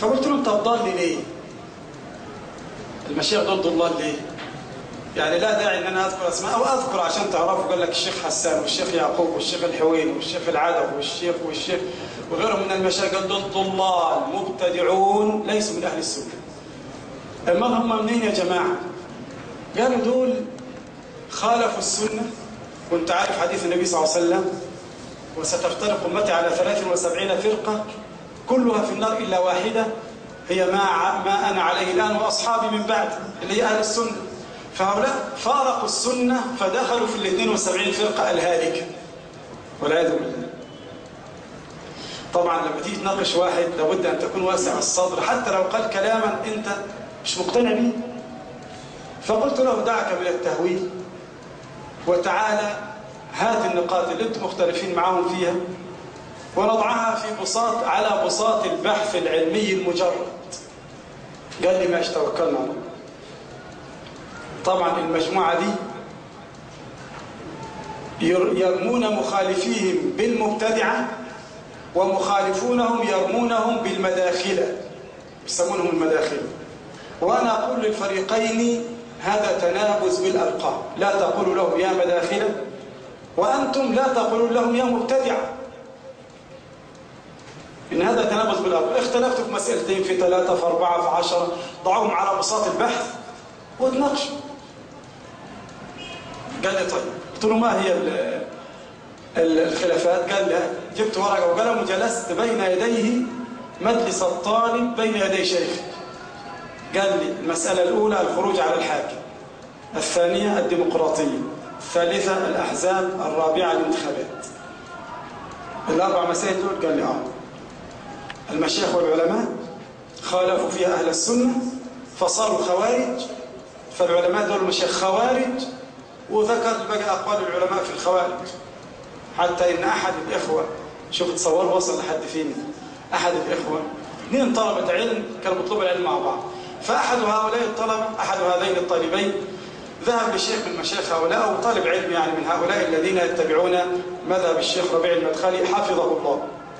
فقلت له انت بضل ليه؟ المشايخ دول ضلال ليه؟ يعني لا داعي ان انا اذكر اسماء او اذكر عشان تعرفوا. قال لك الشيخ حسان والشيخ يعقوب والشيخ الحويني والشيخ العدوي والشيخ وغيرهم من المشايخ. قال دول ضلال مبتدعون ليسوا من اهل السنه. اما هم منين يا جماعه؟ قالوا دول خالفوا السنه. وانت عارف حديث النبي صلى الله عليه وسلم: وستفترق امتي على 73 فرقه كلها في النار الا واحده هي ما انا عليه الان واصحابي من بعد، اللي هي اهل السنه. فهؤلاء فارقوا السنه فدخلوا في ال 72 فرقه الهالكه والعياذ بالله. طبعا لما تيجي تناقش واحد لابد ان تكون واسع الصدر حتى لو قال كلاما انت مش مقتنع به. فقلت له دعك من التهويل وتعالى هات النقاط اللي انتم مختلفين معاهم فيها ونضعها في بساط على بساط البحث العلمي المجرد. قال لي ماشي توكلنا على الله. طبعا المجموعة دي يرمون مخالفيهم بالمبتدعة ومخالفونهم يرمونهم بالمداخلة، يسمونهم المداخلة. وأنا أقول للفريقين هذا تنابز بالألقاب، لا تقولوا لهم يا مداخلة وأنتم لا تقولوا لهم يا مبتدعة. إن هذا تنابز بالألقاب. اختلفتوا في مسألتين، في 3 في 4 في 10، ضعوهم على بساط البحث وتناقشوا. قال لي طيب. قلت له ما هي الخلافات؟ قال لي جبت ورقة وقلم وجلست بين يديه مجلس الطالب بين يدي شيخه. قال لي المسألة الأولى الخروج على الحاكم، الثانية الديمقراطية، الثالثة الأحزاب، الرابعة الانتخابات. الأربع مسائل دول قال لي المشايخ والعلماء خالفوا فيها أهل السنة فصاروا خوارج، فالعلماء دول مشايخ خوارج. وذكر بقى أقوال العلماء في الخوارج، حتى إن أحد الإخوة، شوف تصور وصل لحد فين، أحد الإخوة 2 طلبة علم كانوا بيطلبوا العلم مع بعض. فأحد هؤلاء الطلبة، أحد هذين الطالبين، ذهب لشيخ من مشايخ هؤلاء أو طالب علم يعني من هؤلاء الذين يتبعون مذهب الشيخ ربيع المدخلي حفظه الله.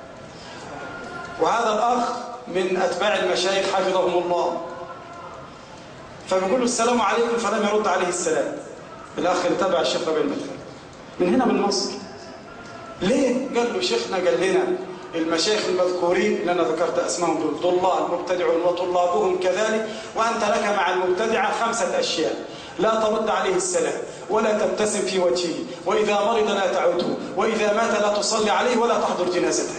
وهذا الأخ من أتباع المشايخ حفظهم الله. فبيقول له السلام عليكم، فلم يرد عليه السلام. الأخ اللي تبع الشيخ ربيع المدخلي من هنا من مصر. ليه؟ قال له شيخنا قال لنا المشايخ المذكورين اللي أنا ذكرت أسمائهم دول ضلال مبتدعون وطلابهم كذلك، وأنت لك مع المبتدعة 5 أشياء: لا ترد عليه السلام، ولا تبتسم في وجهه، وإذا مرض لا تعده، وإذا مات لا تصلي عليه، ولا تحضر جنازته،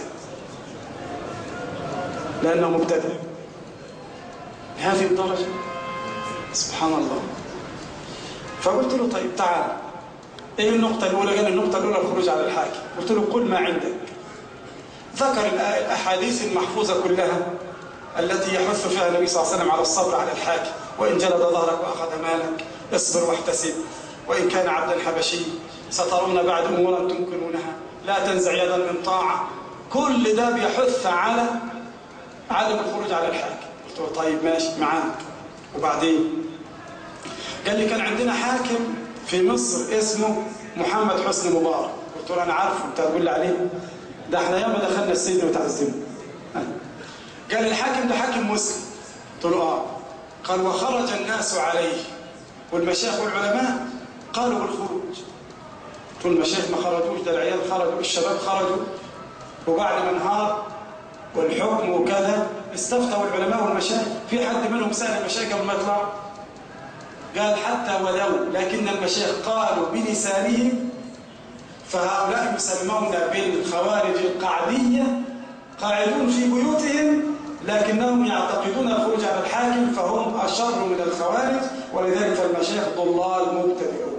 لأنه مبتدع. هذه الدرجة سبحان الله. فقلت له طيب تعال، ايه النقطة الأولى؟ قال النقطة الأولى الخروج على الحاكم. قلت له قل ما عندك. ذكر الأحاديث المحفوظة كلها التي يحث فيها النبي صلى الله عليه وسلم على الصبر على الحاكم: وإن جلد ظهرك وأخذ مالك اصبر واحتسب، وإن كان عبدا حبشي سترون بعد أمورا تنكرونها، لا تنزع يدا من طاعة. كل ده بيحث على عدم الخروج على الحاكم. قلت له طيب ماشي معاك. وبعدين قال لي كان عندنا حاكم في مصر اسمه محمد حسني مبارك. قلت له أنا عارفه، أنت هتقول لي عليه؟ ده احنا ياما دخلنا السجن وتعذبنا. قال الحاكم ده حاكم مسلم. قلت له قال وخرج الناس عليه، والمشايخ والعلماء قالوا بالخروج. قلت له المشايخ ما خرجوش، ده العيال خرجوا، الشباب خرجوا، وبعد ما انهار والحكم وكذا استفتوا العلماء والمشايخ. في حد منهم سأل المشايخ قبل ما يطلع؟ قال حتى ولو، لكن المشايخ قالوا بلسانهم، فهؤلاء يسمون بالخوارج القعدية، قاعدون في بيوتهم لكنهم يعتقدون الخروج على الحاكم، فهم أشر من الخوارج، ولذلك فالمشايخ ضلال مبتدعون.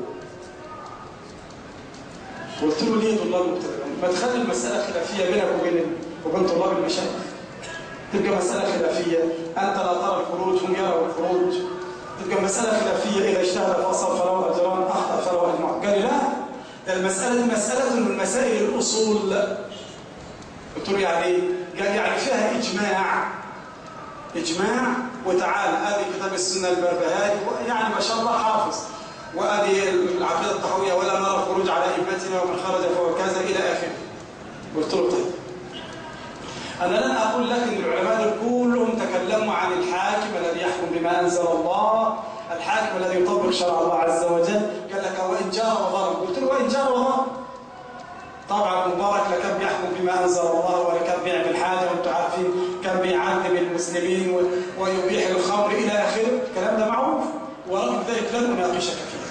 قلت له ليه ضلال مبتدعون؟ ما تخلي المسألة خلافية بينك وبين طلاب المشايخ، تبقى مسألة خلافية، أنت لا ترى الخروج هم يروا الخروج، تبقى مسألة خلافية، إذا اجتهد فأصاب فله أجران، أخطأ فله أجران. قال لي لا، المسألة دي مسألة من مسائل الأصول. قلت له يعني ايه؟ قال يعني فيها إجماع وتعالى هذه كتاب السنة البربهاري، يعني ما شاء الله حافظ، وهذه العقيدة الطحوية ولا نرى الخروج على أئمتنا ومن خرج فهو كذا إلى آخره. قلت له طيب أنا لن أقول لك إن العلماء دول كلهم تكلموا أنزل الله، الحاكم الذي يطبق شرع الله عز وجل. قال لك وإن جار وظلم. قلت له وإن جار وظلم. طبعا مبارك لا كان بيحكم بما أنزل الله ولا كان بيعمل حاجة، وانتم عارفين كان بيعذب المسلمين ويبيح الخمر إلى آخره. الكلام ده معروف، ورغم ذلك لن أناقشك فيه.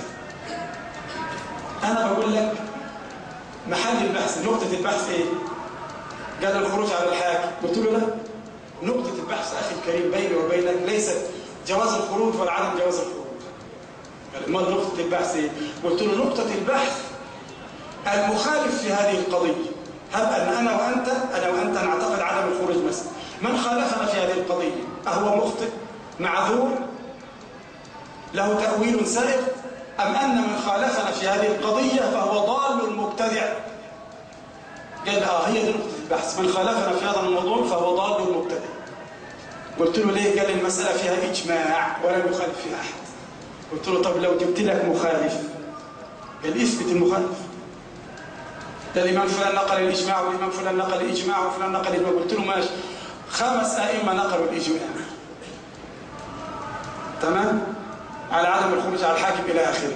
أنا بقول لك محل البحث، نقطة البحث إيه؟ قال الخروج على الحاكم. قلت له لا، نقطة البحث أخي الكريم بيني وبينك ليست جواز الخروج ولا عدم جواز الخروج. قال ما نقطة البحث إيه؟ قلت له نقطة البحث المخالف في هذه القضية. هب أن أنا وأنت نعتقد عدم الخروج مثلا، من خالفنا في هذه القضية أهو مخطئ معذور له تأويل سائغ، أم أن من خالفنا في هذه القضية فهو ضال مبتدع؟ قال هي دي نقطة البحث، من خالفنا في هذا الموضوع فهو ضال مبتدع. قلت له ليه؟ قال المسألة فيها إجماع ولم يخالف فيها أحد. قلت له طب لو جبت لك مخالف، قال اثبت المخالف. ده الإمام فلان نقل الإجماع، والإمام فلان نقل الإجماع، وفلان نقل الإجماع. قلت له ماشي، 5 أئمة نقلوا الإجماع، تمام، على عدم الخروج على الحاكم إلى آخره.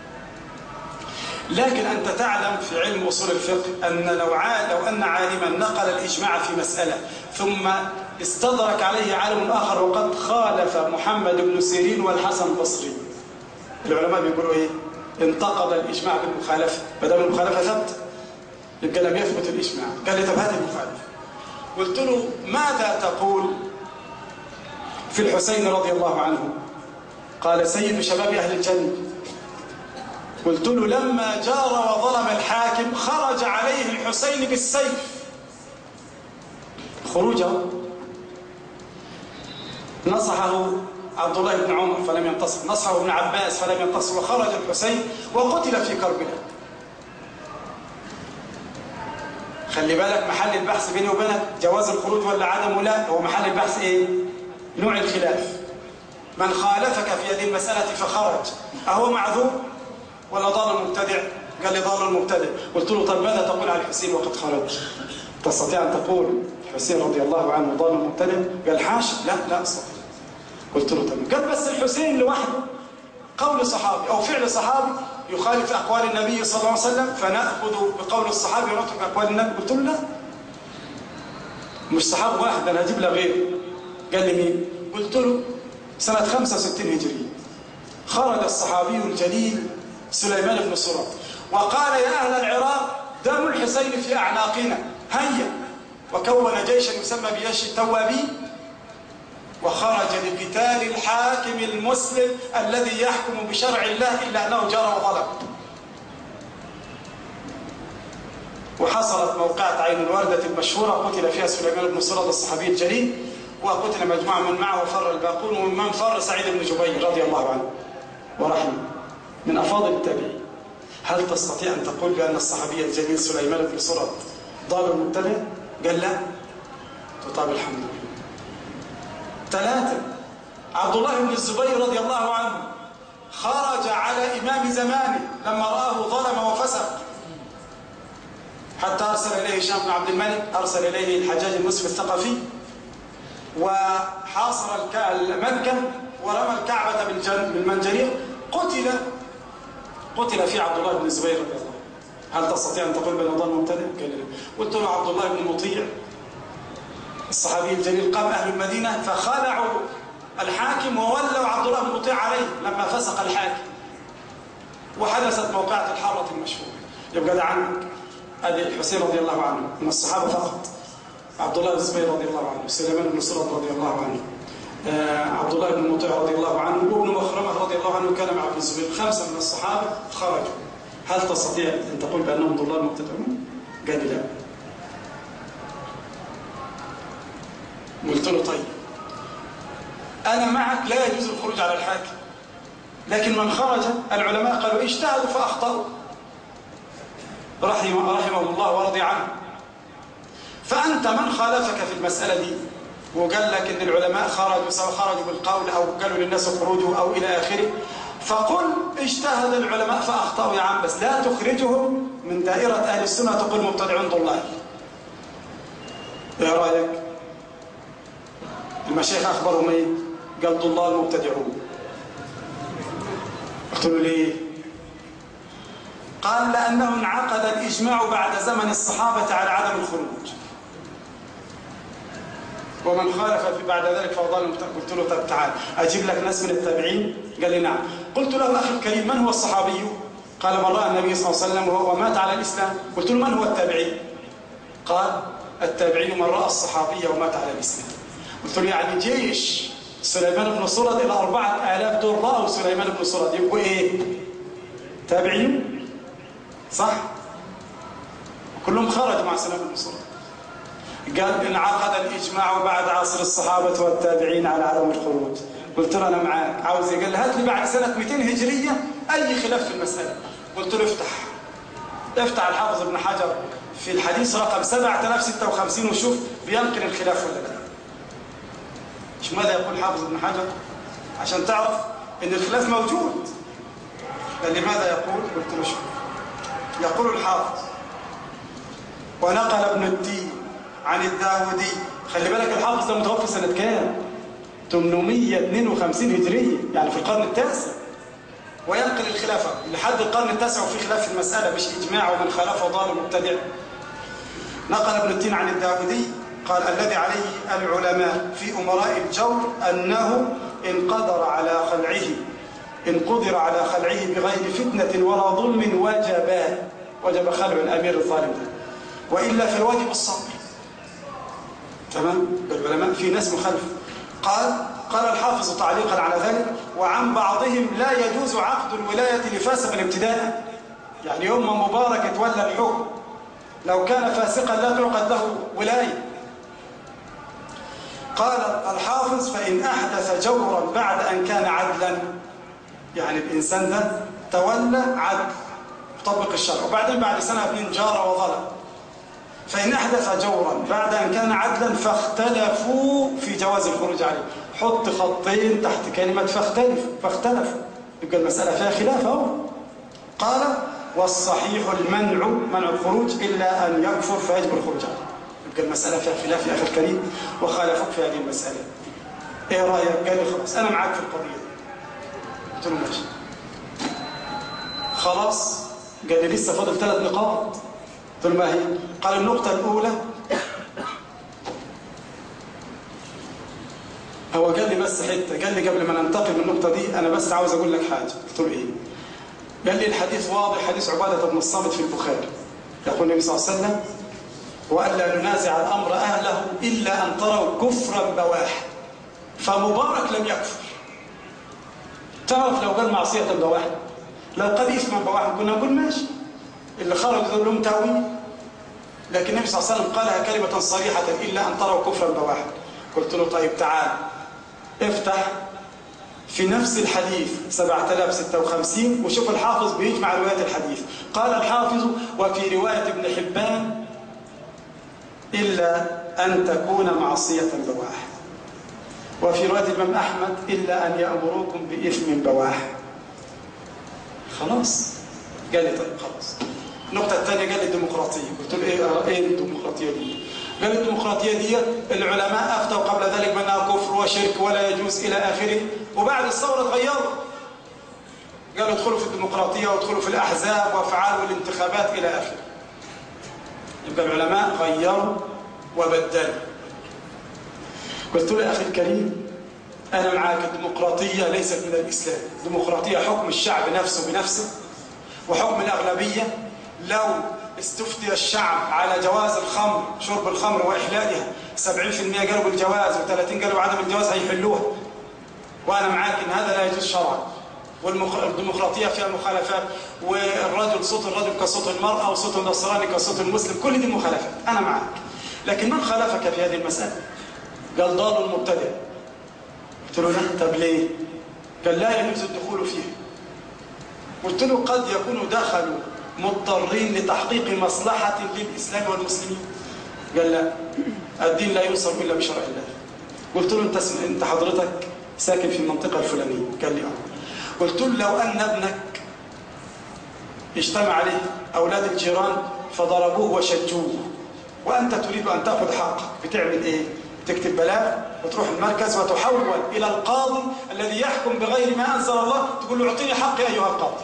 لكن أنت تعلم في علم أصول الفقه أن لو أن عالما نقل الإجماع في مسألة ثم استدرك عليه عالم آخر وقد خالف محمد بن سيرين والحسن البصري، العلماء بيقولوا إيه؟ انتقض الإجماع بالمخالفة، ما دام المخالفة ثبت يبقى لم يثبت الإجماع. قال لي طب هات المخالف. قلت له ماذا تقول في الحسين رضي الله عنه؟ قال سيد شباب أهل الجنة. قلت له لما جار وظلم الحاكم خرج عليه الحسين بالسيف، خروجه نصحه عبد الله بن عمر فلم ينتصر، نصحه ابن عباس فلم ينتصر، وخرج الحسين وقتل في كربلاء. خلي بالك محل البحث بيني وبينك جواز الخروج ولا عدمه؟ لا، هو محل البحث ايه؟ نوع الخلاف. من خالفك في هذه المسألة فخرج أهو معذور ولا ضال مبتدع؟ قال لي ضال مبتدع. قلت له طب ماذا تقول على الحسين وقد خرج؟ تستطيع أن تقول الحسين رضي الله عنه ضال مبتدع؟ قال حاشا، لا أستطيع. قلت له تمام. قال بس الحسين لوحده قول صحابي أو فعل صحابي يخالف أقوال النبي صلى الله عليه وسلم فنأخذ بقول الصحابي ونترك أقوال النبي. قلت له لا، مش صحابي واحد، أنا هجيب له غيره. قال لي مين؟ قلت له سنة 65 هجرية خرج الصحابي الجليل سليمان بن سراد وقال يا أهل العراق دم الحسين في أعناقنا، هيا، وكون جيشا يسمى بجيش التوابين وخرج لقتال الحاكم المسلم الذي يحكم بشرع الله إلا أنه جرى وظلم. وحصلت موقعة عين الوردة المشهورة قتل فيها سليمان بن سراد الصحابي الجليل، وقتل مجموعة من معه وفر الباقون، ومن فر سعيد بن جبير رضي الله عنه ورحمه من أفاضل التابعين. هل تستطيع أن تقول بأن الصحابي الجليل سليمان بن سراد ضال مبتدع؟ قال لا. طب الحمد لله. 3 عبد الله بن الزبير رضي الله عنه خرج على إمام زمانه لما رآه ظلم وفسق، حتى أرسل إليه هشام بن عبد الملك، أرسل إليه الحجاج المسلم الثقفي، وحاصر مكة ورمى الكعبة بالمنجنيق. قتل في عبد الله بن الزبير رضي الله عنه. هل تستطيع أن تقول بأنه ضال مبتدع؟ قال لا. قلت له عبد الله بن مطيع الصحابي الجليل قام أهل المدينة فخلعوا الحاكم وولوا عبد الله بن مطيع عليه لما فسق الحاكم، وحدثت موقعة الحرة المشهورة. يبقى ده عنك أدي الحسين رضي الله عنه من الصحابة فقط، عبد الله بن الزبير رضي الله عنه، سليمان بن سراد رضي الله عنه، عبد الله بن مطيع رضي الله عنه، وابن مخرمة رضي الله عنه كان مع ابن الزبير. 5 من الصحابة خرجوا. هل تستطيع أن تقول بأنهم ضلال مبتدعون؟ قال لا. قلت له طيب أنا معك لا يجوز الخروج على الحاكم، لكن من خرج العلماء قالوا اجتهدوا فأخطأوا رحمه الله ورضي عنه. فأنت من خالفك في المسألة دي وقال لك إن العلماء خرجوا سواء خرجوا بالقول أو قالوا للناس خروجوا أو إلى آخره، فقل اجتهد العلماء فأخطأوا يا عم، بس لا تخرجهم من دائرة أهل السنة تقول مبتدعون ضلال. إيه رأيك؟ المشايخ أخبرهم إيه؟ قال ضلال مبتدعون. قلت له ليه؟ قال لأنه انعقد الإجماع بعد زمن الصحابة على عدم الخروج، ومن خالف في بعد ذلك فضل مبتدع. قلت له طب تعال أجيب لك ناس من التابعين. قال لي نعم. قلت له أخي الكريم من هو الصحابي؟ قال من رأى النبي صلى الله عليه وسلم ومات على الإسلام. قلت له من هو التابعي؟ قال التابعي من رأى الصحابي ومات على الإسلام. قلت له يعني جيش سليمان بن سرد إلى 4000 دول رأوا سليمان بن سرد يبقوا إيه؟ تابعين؟ صح؟ كلهم خرجوا مع سليمان بن سرد. قال انعقد الإجماع بعد عصر الصحابة والتابعين على عدم الخروج. قلت له أنا معاك. عاوز إيه؟ قال لي هات لي بعد سنة 200 هجرية أي خلاف في المسألة. قلت له افتح الحافظ ابن حجر في الحديث رقم 7056 وشوف بينقل الخلاف ولا لا. مش ماذا يقول حافظ ابن حجر عشان تعرف ان الخلاف موجود. قال لي ماذا يقول؟ قلت له شوف. يقول الحافظ ونقل ابن الدين عن الداودي. خلي بالك الحافظ ده متوفى سنة كام؟ 852 هجرية، يعني في القرن التاسع، وينقل الخلافة لحد القرن التاسع وفي خلاف في المسألة، مش إجماع ومن خالفه ضال مبتدع. نقل ابن الدين عن الداودي قال الذي عليه العلماء في أمراء الجور أنه إن قدر على خلعه بغير فتنة ولا ظلم وجب خلع الأمير الظالم ده، وإلا فالواجب الصبر. تمام؟ العلماء في ناس مخالفة. قال الحافظ تعليقا على ذلك وعن بعضهم لا يجوز عقد الولاية لفاسق ابتداء، يعني يوم مبارك يتولى الحكم لو كان فاسقا لا تعقد له ولاية. قال الحافظ فإن أحدث جورا بعد أن كان عدلا، يعني الإنسان ده تولى عدل يطبق الشرع وبعدين بعد سنة 2 جار وظلم، فإن أحدث جورا بعد أن كان عدلا فاختلفوا في جواز الخروج عليه. حط خطين تحت كلمة فاختلفوا، يبقى المسألة فيها خلاف اهو. قال والصحيح منع الخروج إلا أن يكفر فيجب الخروج عليه. يبقى المسألة فيها خلاف يا أخي الكريم وخالفوك في هذه المسألة. إيه رأيك؟ قال لي خلاص أنا معاك في القضية. قلت له ماشي. خلاص. قال لي لسه فاضل 3 نقاط. قلت له ما هي؟ قال النقطة الأولى هو قال لي بس حتة، قال لي قبل ما ننتقل من النقطة دي أنا بس عاوز أقول لك حاجة. قلت له إيه؟ قال لي الحديث واضح، حديث عبادة بن الصامت في البخاري، يقول النبي صلى الله عليه وسلم وألا ننازع الأمر أهله إلا أن تروا كفرا بواحا، فمبارك لم يكفر. تعرف لو قال معصية بواحا، لو قال إثما بواحا كنا نقول ماشي، اللي خرج ذو لهم تأويل، لكن النبي صلى الله عليه وسلم قالها كلمة صريحة إلا أن تروا كفرا بواحا. قلت له طيب تعال افتح في نفس الحديث 7056 وشوف الحافظ بيجمع روايات الحديث. قال الحافظ وفي رواية ابن حبان إلا أن تكون معصية بواح، وفي رواية الإمام أحمد إلا أن يأمروكم بإثم بواح. خلاص. قال لي طيب خلاص. النقطة الثانية قال لي الديمقراطية. قلت له إيه الديمقراطية دي؟ قال لي الديمقراطية دي العلماء أفتوا قبل ذلك بأنها كفر وشرك ولا يجوز إلى آخره، وبعد الثورة تغيروا، قالوا ادخلوا في الديمقراطية وادخلوا في الأحزاب وافعالوا الانتخابات إلى آخره. يبقى العلماء غيروا وبدلوا. قلت له يا أخي الكريم أنا معاك، الديمقراطية ليست من الإسلام. الديمقراطية حكم الشعب نفسه بنفسه وحكم الأغلبية. لو استفتي الشعب على جواز الخمر، شرب الخمر وإحلالها، 70% قالوا بالجواز و30 قالوا عدم الجواز هيحلوها، وأنا معاك إن هذا لا يجوز شرعا. والديمقراطية فيها مخالفات، والرجل صوت الرجل كصوت المرأة وصوت النصراني كصوت المسلم، كل دي مخالفات. أنا معاك، لكن من خالفك في هذه المسألة؟ قال ضال مبتدع. قلت له لا. طب ليه؟ قال لا يجوز الدخول فيه. قلت له قد يكونوا دخلوا مضطرين لتحقيق مصلحة للإسلام والمسلمين. قال لا، الدين لا ينصر إلا بشرع الله. قلت له أنت حضرتك ساكن في المنطقة الفلانية؟ قال لي قلت له لو أن ابنك اجتمع عليه أولاد الجيران فضربوه وشجوه وأنت تريد أن تأخذ حقك، بتعمل إيه؟ تكتب بلاغ وتروح المركز وتحول إلى القاضي الذي يحكم بغير ما أنزل الله، تقول له اعطيني حقي أيها القاضي.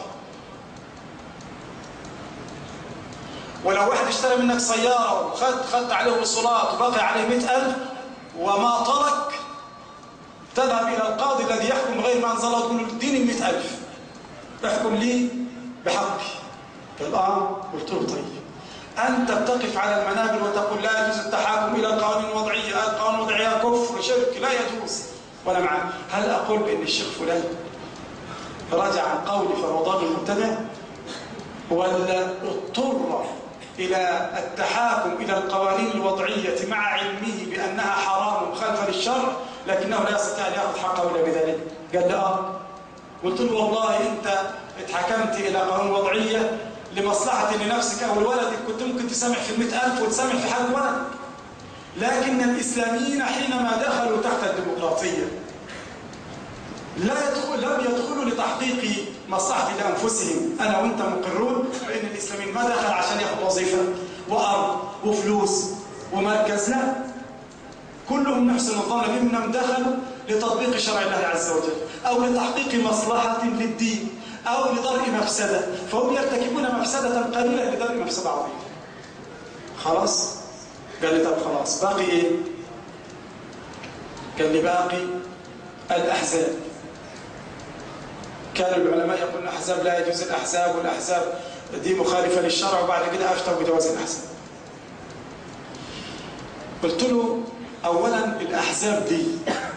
ولو واحد اشترى منك سيارة وخدت عليه وصولات وبقي عليه 100,000 وما طلق، تذهب إلى القاضي الذي يحكم بغير ما أنزل الله تقول له اديني 100,000 احكم لي بحقي. قال قلت له طيب أنت بتقف على المنابر وتقول لا يجوز التحاكم إلى القوانين الوضعية، القوانين الوضعية كفر شرك لا يجوز، وأنا معك. هل أقول بأن الشيخ فلان رجع عن قولي فهو ضال مبتدع، ولا اضطر إلى التحاكم إلى القوانين الوضعية مع علمه بأنها حرام مخالفة للشرع لكنه لا يستطيع أن يأخذ حقه إلا بذلك؟ قال لي قلت له والله أنت اتحكمت إلى قوانين وضعية لمصلحة لنفسك أو لولدك، كنت ممكن تسامح في 100,000 وتسامح في حق ولدك، لكن الإسلاميين حينما دخلوا تحت الديمقراطية لم يدخلوا لتحقيق مصلحة لأنفسهم. أنا وأنت مقرون بأن الإسلاميين ما دخل عشان يأخذ وظيفة وأرض وفلوس ومركز، لا، كلهم نحسن الظن بهم أنهم دخلوا لتطبيق شرع الله عز وجل أو لتحقيق مصلحة للدين أو لدرء مفسدة، فهم يرتكبون مفسدة قليلة لدرء مفسدة عظيمة. خلاص؟ قال لي طب خلاص باقي إيه؟ قال لي باقي الأحزاب. كان العلماء يقولون الأحزاب لا يجوز الأحزاب والأحزاب دي مخالفة للشرع، وبعد كده أفتوا بجواز الأحزاب. قلت له أولا الأحزاب دي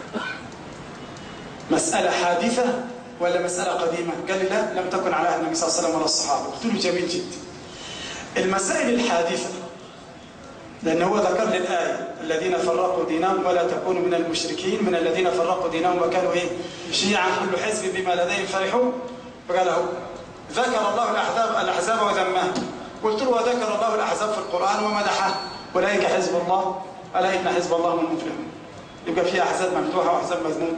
مسألة حادثة ولا مسألة قديمة؟ قال لي لا، لم تكن على النبي صلى الله عليه وسلم ولا الصحابة. قلت له جميل جدا. المسائل الحادثة لأنه هو ذكر لي الآية الذين فرقوا دينهم ولا تكونوا من المشركين من الذين فرقوا دينهم وكانوا شيعا كل حزب بما لديهم فرحون، فقال له ذكر الله الأحزاب وذمها. قلت له وذكر الله الأحزاب في القرآن ومدحه، أولئك حزب الله ألا إن حزب الله هم المفلحون. يبقى فيها أحزاب ممدوحة وأحزاب مذمومة.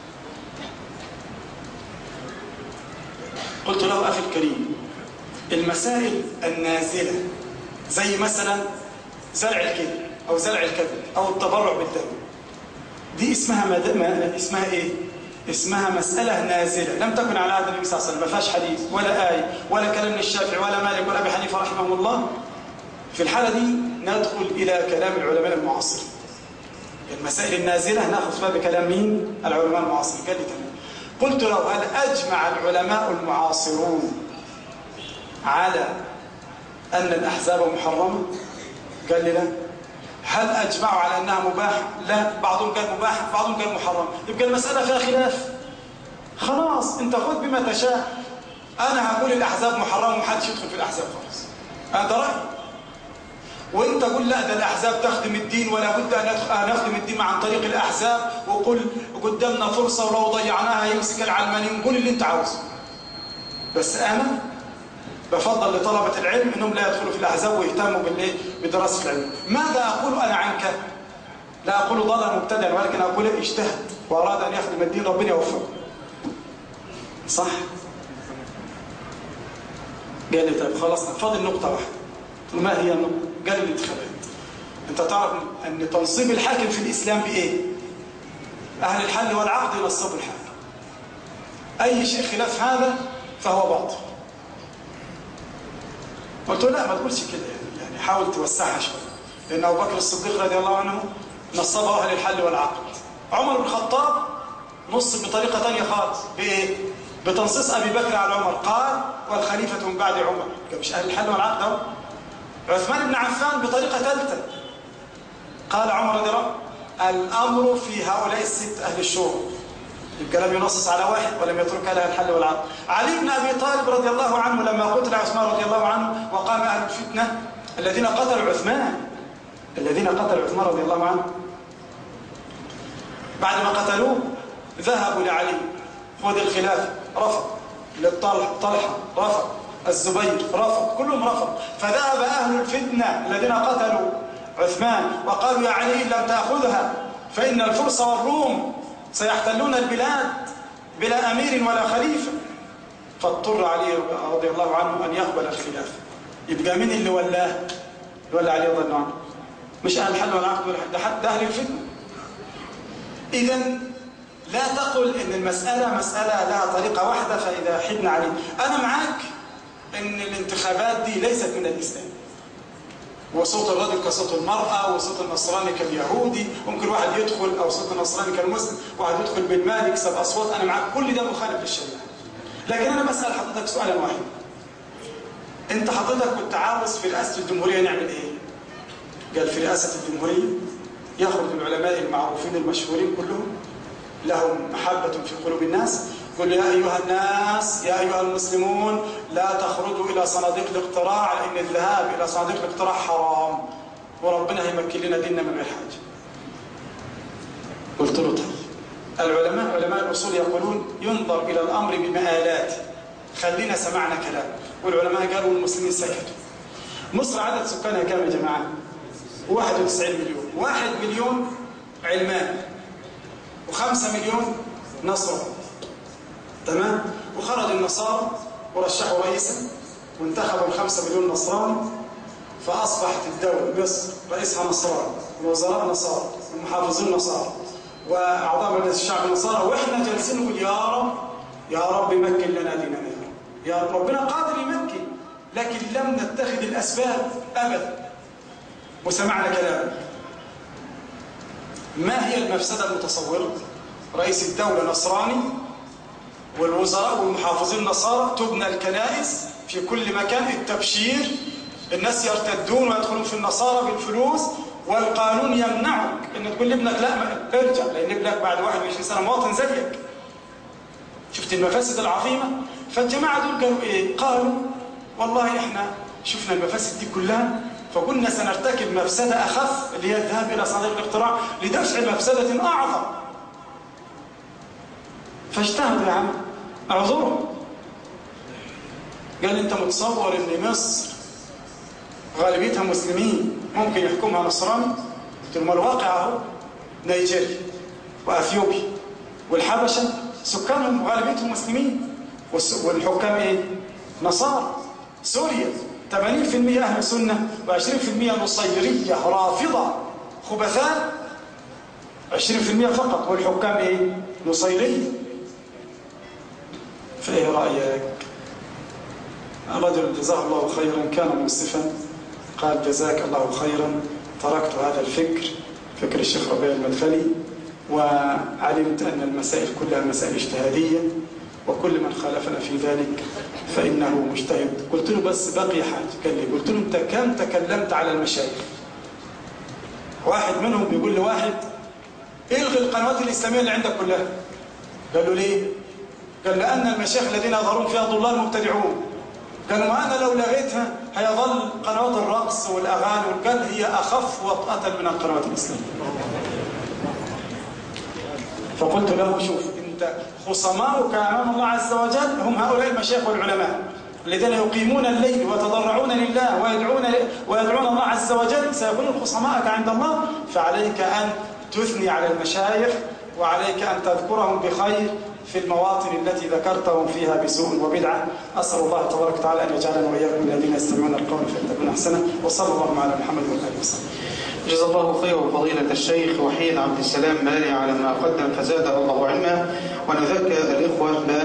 قلت له أخي الكريم المسائل النازلة زي مثلا زرع الكذب أو زرع الكذب أو التبرع بالدم دي اسمها إيه؟ اسمها مسألة نازلة لم تكن على عهد النبي صلى الله عليه وسلم، ما فيهاش حديث ولا آية ولا كلام الشافعي ولا مالك ولا أبي حنيفة رحمه الله. في الحالة دي ندخل إلى كلام العلماء المعاصرين. المسائل النازلة نأخذ فيها بكلام مين؟ العلماء المعاصرين. قال لي تمام. قلت له هل أجمع العلماء المعاصرون على أن الأحزاب محرمة؟ قال لي لا. هل أجمعوا على أنها مباحة؟ لا، بعضهم قال مباحة بعضهم قال محرم. يبقى المسألة فيها خلاف. خلاص أنت خذ بما تشاء. أنا هقول الأحزاب محرمة ومحدش يدخل في الأحزاب خالص، هذا رأيي. وانت قول لا ده الأحزاب تخدم الدين ولا بد أن نخدم الدين عن طريق الأحزاب، وقل قدامنا فرصة ولو ضيعناها يمسك العلمانيين. قول اللي انت عاوزه، بس أنا بفضل لطلبة العلم انهم لا يدخلوا في الأحزاب ويهتموا بدراسة العلم. ماذا أقول أنا عنك؟ لا أقول ضل مبتدع، ولكن أقول اجتهد وأراد أن يخدم الدين ربنا يوفقه. صح؟ قال لي طيب خلاص فاضل نقطة واحدة. ما هي النقطة؟ قال لي الانتخابات. انت تعرف ان تنصيب الحاكم في الإسلام بإيه؟ أهل الحل والعقد ينصبوا الحاكم. أي شيء خلاف هذا فهو باطل. قلت له لا ما تقولش كده، يعني حاول توسعها شويه، لأن أبو بكر الصديق رضي الله عنه نصبه أهل الحل والعقد. عمر بن الخطاب نصب بطريقة ثانية خالص. بإيه؟ بتنصيص أبي بكر على عمر، قال والخليفة من بعد عمر. مش أهل الحل والعقد أهو. عثمان بن عفان بطريقة ثالثة، قال عمر رضي الله عنه الأمر في هؤلاء الست أهل الشورى. يبقى لم ينصص على واحد ولم يترك لها الحل والعقد. علي بن أبي طالب رضي الله عنه لما قتل عثمان رضي الله عنه وقام أهل الفتنة الذين قتلوا عثمان رضي الله عنه، بعد ما قتلوه ذهبوا لعلي خذ الخلافة، رفض. للطلحة رفض، الزبير رفض، كلهم رفض. فذهب أهل الفتنة الذين قتلوا عثمان وقالوا يا علي إن لم تأخذها فإن الفرس والروم سيحتلون البلاد بلا أمير ولا خليفة. فاضطر علي رضي الله عنه أن يقبل الخلافة. يبقى مين اللي ولاه؟ اللي ولى علي رضي الله عنه، مش أهل الحل والعقد ولا حد، ده أهل الفتنة. إذا لا تقل إن المسألة مسألة لها طريقة واحدة فإذا حدنا عليه. أنا معاك إن الانتخابات دي ليست من الإسلام، وصوت الرجل كصوت المرأة، وصوت النصراني كاليهودي، ممكن واحد يدخل، أو صوت النصراني كالمسلم، واحد يدخل بالمال يكسب أصوات. أنا معاك كل ده مخالف للشريعة. لكن أنا بسأل حضرتك سؤالا واحدا، أنت حضرتك كنت عاوز في رئاسة الجمهورية نعمل إيه؟ قال في رئاسة الجمهورية يخرج العلماء المعروفين المشهورين كلهم لهم محبة في قلوب الناس، قل يا أيها الناس يا أيها المسلمون لا تخرجوا إلى صناديق الاقتراع، لأن الذهاب إلى صناديق الاقتراع حرام، وربنا هيمكن لنا ديننا من غير حاجة. قلت له طيب، علماء الأصول يقولون ينظر إلى الأمر بمآلات، خلينا سمعنا كلام، والعلماء قالوا والمسلمين سكتوا. مصر عدد سكانها كام يا جماعة؟ 91 مليون. 1 مليون علمان، و5 مليون نصراني. تمام؟ وخرج النصارى ورشحوا رئيسا وانتخبوا 5 مليون نصراني، فأصبحت الدولة مصر رئيسها نصراني، والوزراء نصارى، والمحافظين نصارى، وأعضاء مجلس الشعب نصارى، وإحنا جالسين نقول يا رب يا رب مكن لنا ديننا يا رب. ربنا قادر يمكن، لكن لم نتخذ الأسباب أبدا وسمعنا كلامه. ما هي المفسدة المتصورة؟ رئيس الدولة نصراني، والوزراء والمحافظين نصارى، تبنى الكنائس في كل مكان، التبشير، الناس يرتدون ويدخلون في النصارى بالفلوس، والقانون يمنعك ان تقول لابنك لا ارجع، لان ابنك بعد 21 سنة مواطن زيك. شفت المفاسد العظيمة؟ فالجماعة دول قالوا ايه؟ قالوا والله احنا شفنا المفاسد دي كلها، فقلنا سنرتكب مفسدة أخف اللي هي الذهاب إلى صناديق الاقتراع لدفع مفسدة أعظم. فاجتهدوا يا عم، اعذرهم. قال أنت متصور إن مصر غالبيتها مسلمين ممكن يحكمها نصراني؟ قلت لهم الواقع أهو، نيجيريا وأثيوبيا والحبشة سكانهم غالبيتهم مسلمين والحكام إيه؟ نصارى. سوريا 80% أهل سنة و20% نصيرية رافضة خبثاء، 20% فقط، والحكام إيه؟ نصيرية. فإيه رأيك؟ الرجل جزاه الله خيرا كان منصفا، قال جزاك الله خيرا، تركت هذا الفكر، فكر الشيخ ربيع المدخلي، وعلمت أن المسائل كلها مسائل اجتهادية، وكل من خالفنا في ذلك فإنه مجتهد. قلت له بس بقي حاجة، قال لي، قلت له أنت كم تكلمت على المشايخ؟ واحد منهم بيقول لواحد الغي القنوات الإسلامية اللي عندك كلها. قال له ليه؟ قال لأن المشايخ الذين يظهرون فيها ضلال مبتدعون. قالوا ما أنا لو لغيتها هيظل قنوات الرقص والأغاني، وقال هي أخف وطأة من القنوات الإسلامية. فقلت له شوف، أنت خصماؤك أمام الله عز وجل هم هؤلاء المشايخ والعلماء الذين يقيمون الليل ويتضرعون لله ويدعون الله عز وجل، سيكونون خصماءك عند الله. فعليك أن تثني على المشايخ، وعليك أن تذكرهم بخير في المواطن التي ذكرتهم فيها بسوء وبدعة. أسأل الله تبارك وتعالى أن يجعلنا وإياكم من الذين يستمعون القول فيتبعون أحسنه، وصلى الله على محمد وآله وسلم. جزا الله خيرا فضيلة الشيخ وحيد عبد السلام مالي على ما قدم، فزاده الله علما. ونذكر الإخوة